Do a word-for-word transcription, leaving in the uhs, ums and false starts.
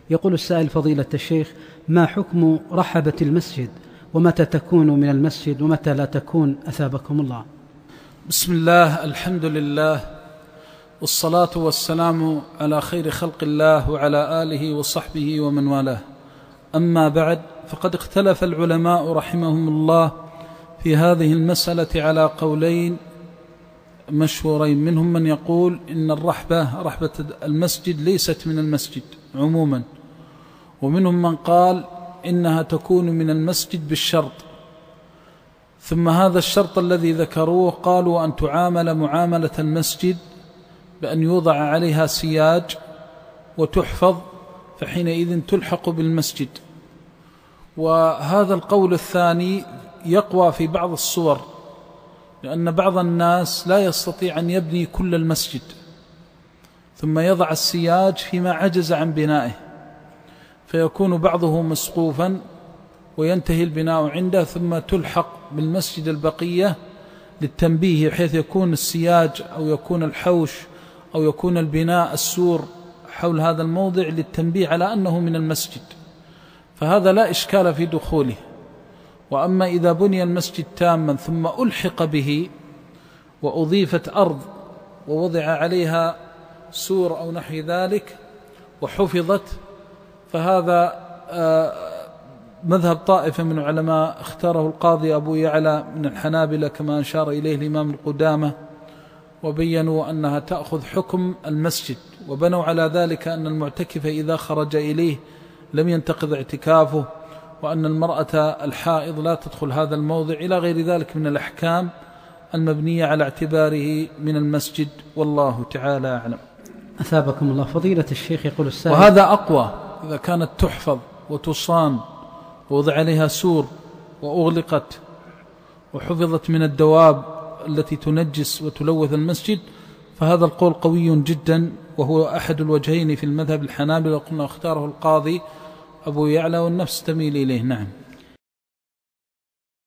يقول السائل: فضيلة الشيخ، ما حكم رحبة المسجد، ومتى تكون من المسجد ومتى لا تكون، أثابكم الله؟ بسم الله، الحمد لله، والصلاة والسلام على خير خلق الله وعلى آله وصحبه ومن والاه. أما بعد، فقد اختلف العلماء رحمهم الله في هذه المسألة على قولين مشهورين. منهم من يقول إن الرحبة رحبة المسجد ليست من المسجد عموما، ومنهم من قال إنها تكون من المسجد بالشرط. ثم هذا الشرط الذي ذكروه قالوا أن تعامل معاملة المسجد بأن يوضع عليها سياج وتحفظ، فحينئذ تلحق بالمسجد. وهذا القول الثاني يقوى في بعض الصور، لأن بعض الناس لا يستطيع أن يبني كل المسجد ثم يضع السياج فيما عجز عن بنائه، فيكون بعضه مسقوفا وينتهي البناء عنده، ثم تلحق بالمسجد البقية للتنبيه، بحيث يكون السياج أو يكون الحوش أو يكون البناء السور حول هذا الموضع للتنبيه على أنه من المسجد، فهذا لا إشكال في دخوله. وأما إذا بني المسجد تاما ثم ألحق به وأضيفت أرض ووضع عليها سور أو نحو ذلك وحفظت، فهذا مذهب طائفة من العلماء اختاره القاضي أبو يعلى من الحنابلة كما أشار إليه الإمام القدامى، وبينوا أنها تأخذ حكم المسجد، وبنوا على ذلك أن المعتكف إذا خرج إليه لم ينتقض اعتكافه، وأن المرأة الحائض لا تدخل هذا الموضع، إلى غير ذلك من الأحكام المبنية على اعتباره من المسجد، والله تعالى أعلم. أثابكم الله. فضيلة الشيخ، يقول السائل: وهذا أقوى إذا كانت تحفظ وتصان ووضع عليها سور وأغلقت وحفظت من الدواب التي تنجس وتلوث المسجد، فهذا القول قوي جدا، وهو أحد الوجهين في المذهب الحنابلة، وقلنا اختاره القاضي أبو يعلى والنفس تميل إليه. نعم.